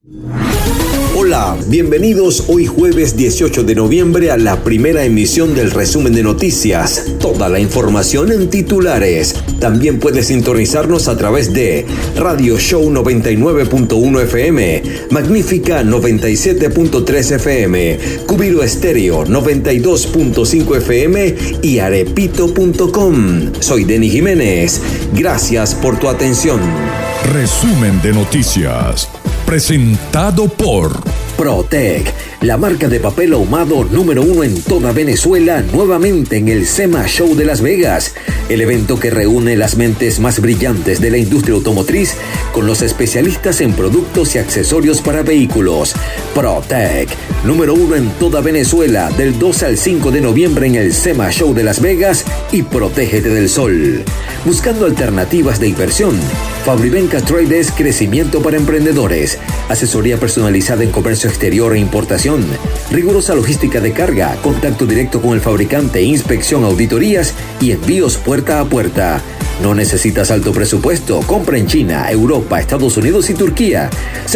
Hola, bienvenidos hoy jueves 18 de noviembre a la primera emisión del resumen de noticias. Toda la información en titulares. También puedes sintonizarnos a través de Radio Show 99.1 FM, Magnífica 97.3 FM, Cubiro Estéreo 92.5 FM y arepito.com. Soy Denny Jiménez. Gracias por tu atención. Resumen de noticias. Presentado por Protec, la marca de papel ahumado número 1 en toda Venezuela, nuevamente en el SEMA Show de Las Vegas, el evento que reúne las mentes más brillantes de la industria automotriz con los especialistas en productos y accesorios para vehículos. Protec, número 1 en toda Venezuela, del 2 al 5 de noviembre en el SEMA Show de Las Vegas y protégete del sol. Buscando alternativas de inversión, Fabrivenca Trade es crecimiento para emprendedores, asesoría personalizada en comercio exterior e importación, rigurosa logística de carga, contacto directo con el fabricante, inspección, auditorías y envíos puerta a puerta. No necesitas alto presupuesto. Compra en China, Europa, Estados Unidos y Turquía.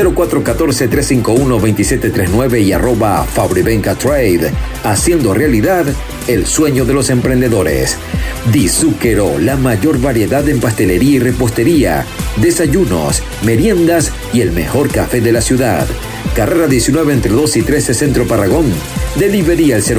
0414-351-2739 y @Fabrivenca Trade. Haciendo realidad el sueño de los emprendedores. Di Zúquero, la mayor variedad en pastelería y repostería, desayunos, meriendas y el mejor café de la ciudad. Carrera 19 entre 2 y 13 Centro Parragón. Delivery al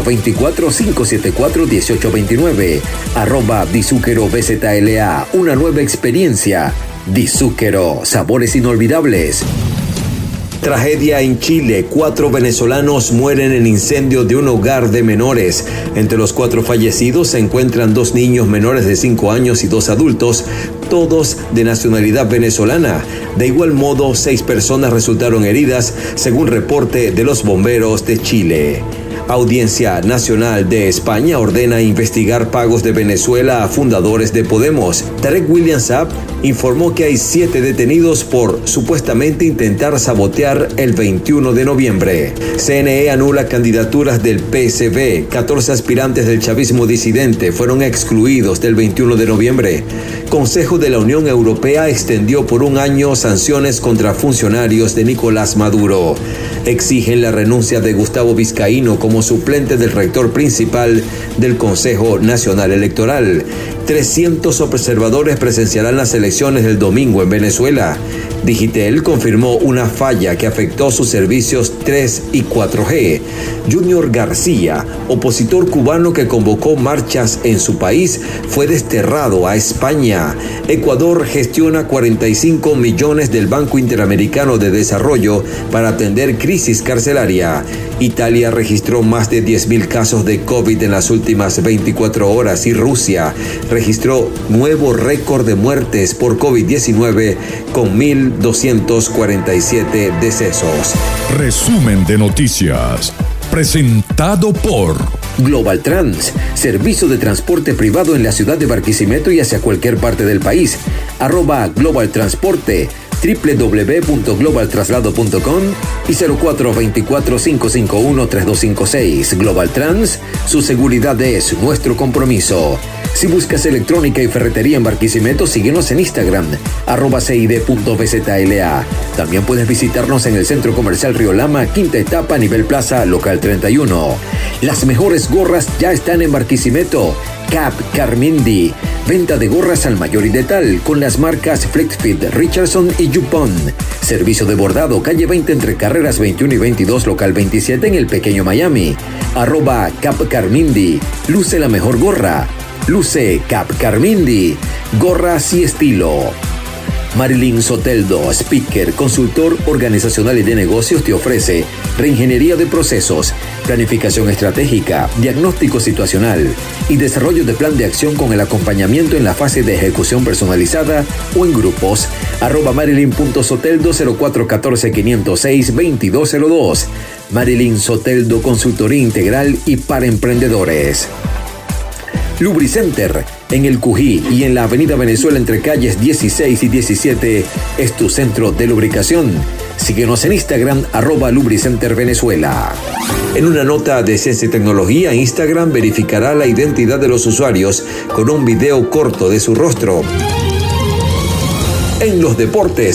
0424-574-1829. @Di Zúquero BZLA. Una nueva experiencia. Di Zúquero, sabores inolvidables. Tragedia en Chile. 4 venezolanos mueren en incendio de un hogar de menores. Entre los 4 fallecidos se encuentran 2 niños menores de 5 años y 2 adultos, todos de nacionalidad venezolana. De igual modo, 6 personas resultaron heridas, según reporte de los bomberos de Chile. Audiencia Nacional de España ordena investigar pagos de Venezuela a fundadores de Podemos. Tarek William Saab informó que hay 7 detenidos por supuestamente intentar sabotear el 21 de noviembre. CNE anula candidaturas del PSV. 14 aspirantes del chavismo disidente fueron excluidos del 21 de noviembre. Consejo de la Unión Europea extendió por 1 año sanciones contra funcionarios de Nicolás Maduro. Exigen la renuncia de Gustavo Vizcaíno como suplente del rector principal del Consejo Nacional Electoral. 300 observadores presenciarán las elecciones del domingo en Venezuela. Digitel confirmó una falla que afectó sus servicios 3 y 4G. Junior García, opositor cubano que convocó marchas en su país, fue desterrado a España. Ecuador gestiona 45 millones del Banco Interamericano de Desarrollo para atender crisis carcelaria. Italia registró más de 10.000 casos de COVID en las últimas 24 horas y Rusia registró nuevo récord de muertes por COVID-19 con 1.247 decesos. Resumen de noticias. Presentado por Global Trans, servicio de transporte privado en la ciudad de Barquisimeto y hacia cualquier parte del país. @Global Transporte, www.globaltraslado.com y 0424-551-3256. Global Trans, su seguridad es nuestro compromiso. Si buscas electrónica y ferretería en Barquisimeto, síguenos en Instagram, @cid.bzla. También puedes visitarnos en el Centro Comercial Río Lama, quinta etapa, nivel plaza, local 31. Las mejores gorras ya están en Barquisimeto. Cap Carmindi, venta de gorras al mayor y de tal, con las marcas Flexfit, Richardson y Yupon. Servicio de bordado, calle 20 entre carreras 21 y 22, local 27 en el pequeño Miami. @Cap Carmindi, luce la mejor gorra. Luce Cap Carmindi, gorras y estilo. Marilyn Soteldo, speaker, consultor organizacional y de negocios, te ofrece reingeniería de procesos, planificación estratégica, diagnóstico situacional y desarrollo de plan de acción con el acompañamiento en la fase de ejecución personalizada o en grupos. @Marilyn.soteldo 0414-506-2202. Marilyn Soteldo, consultoría integral y para emprendedores. Lubricenter, en el Cují y en la Avenida Venezuela entre calles 16 y 17, es tu centro de lubricación. Síguenos en Instagram, @LubricenterVenezuela. En una nota de Ciencia y Tecnología, Instagram verificará la identidad de los usuarios con un video corto de su rostro. En los deportes,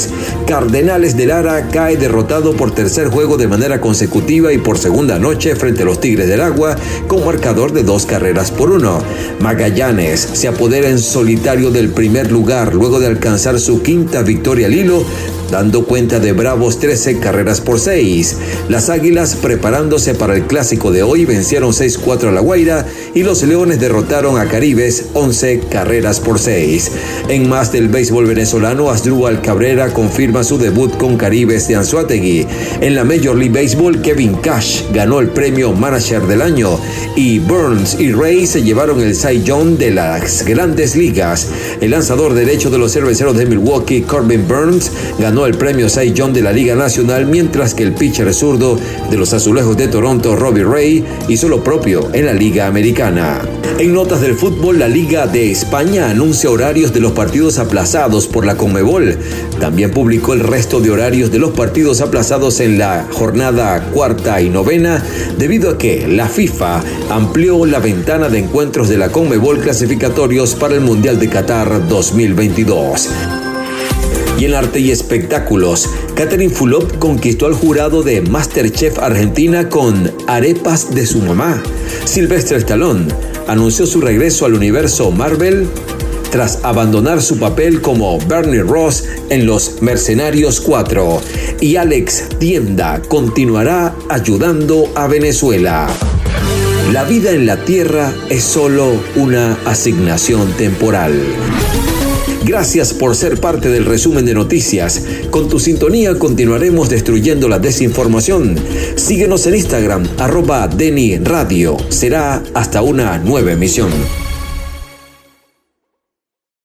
Cardenales de Lara cae derrotado por tercer juego de manera consecutiva y por segunda noche frente a los Tigres del Agua con marcador de 2-1. Magallanes se apodera en solitario del primer lugar luego de alcanzar su quinta victoria al hilo, dando cuenta de bravos 13-6. Las Águilas, preparándose para el clásico de hoy, vencieron 6-4 a La Guaira y los Leones derrotaron a Caribes 11-6. En más del béisbol venezolano, Asdrúbal Cabrera confirma su debut con Caribes de Anzoátegui. En la Major League Baseball, Kevin Cash ganó el premio Manager del Año y Burns y Ray se llevaron el Cy Young de las Grandes Ligas. El lanzador derecho de los Cerveceros de Milwaukee, Corbin Burns, ganó el premio Cy Young de la Liga Nacional, mientras que el pitcher zurdo de los Azulejos de Toronto, Robbie Ray, hizo lo propio en la Liga Americana. En notas del fútbol, la Liga de España anuncia horarios de los partidos aplazados por la Conmebol. También publicó el resto de horarios de los partidos aplazados en la jornada cuarta y novena, debido a que la FIFA amplió la ventana de encuentros de la Conmebol clasificatorios para el Mundial de Qatar 2022. Y en arte y espectáculos, Catherine Fulop conquistó al jurado de MasterChef Argentina con arepas de su mamá. Sylvester Stallone anunció su regreso al universo Marvel tras abandonar su papel como Bernie Ross en Los Mercenarios 4. Y Alex Tienda continuará ayudando a Venezuela. La vida en la Tierra es solo una asignación temporal. Gracias por ser parte del resumen de noticias. Con tu sintonía continuaremos destruyendo la desinformación. Síguenos en Instagram, @DeniRadio. Será hasta una nueva emisión.